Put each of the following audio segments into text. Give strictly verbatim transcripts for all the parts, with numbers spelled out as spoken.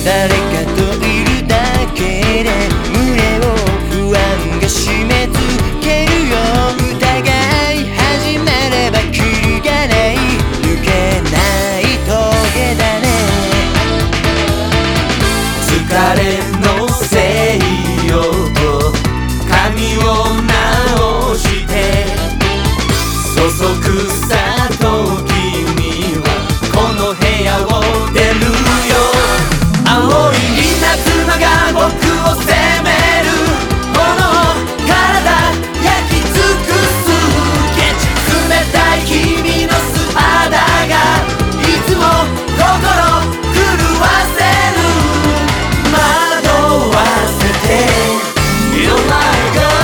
誰かといるだけで胸を不安が締め付けるよ。疑い始めればキリがない抜けない棘だね。 疲れのせいよと髪を直してそそくさと君はこの部屋を出るよ。青い稲妻が僕を責めるこの体焼き尽くすケチ冷たい君の素肌がいつも心震わせる。惑わせて You're my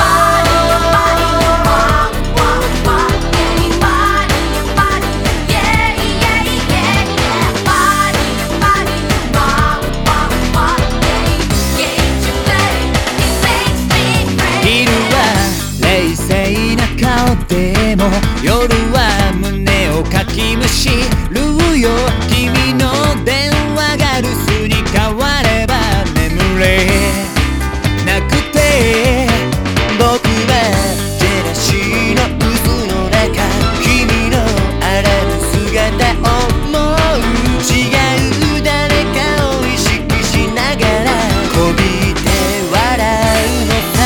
でも夜は胸をかきむしるよ。君の電話が留守に変われば眠れなくて僕はジェラシーの渦の中君のあらぬ姿を思う。違う誰かを意識しながらこびて笑うのさ。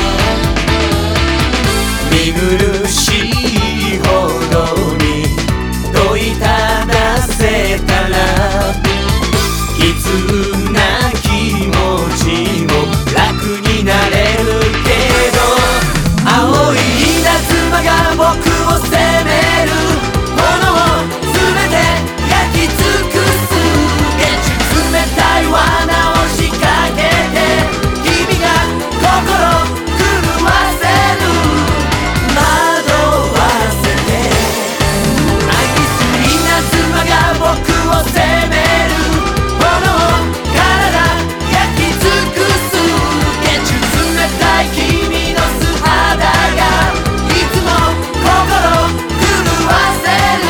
見苦しいほどに問いただせたら悲痛な気持ちも楽になれるけど青い稲妻が僕を責めるものを全て焼き尽くすケチ冷たい罠を仕掛けて君が心狂わせる。惑わせて愛する稲妻が僕を責めるものを体焼き尽くすケチ冷たい君の素肌がいつも心狂わせる。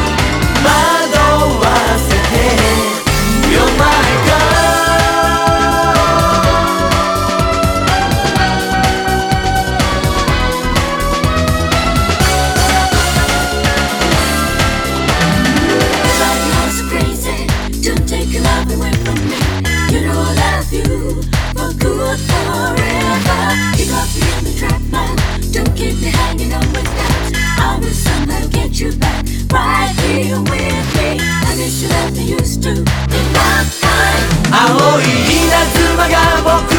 惑わせて You're my girl You know I love you for good forever. You got me in the trap now. Don't keep me hanging on with doubts. I will somehow get you back right here with me. I miss you like I used to in that time. 青い稲妻が僕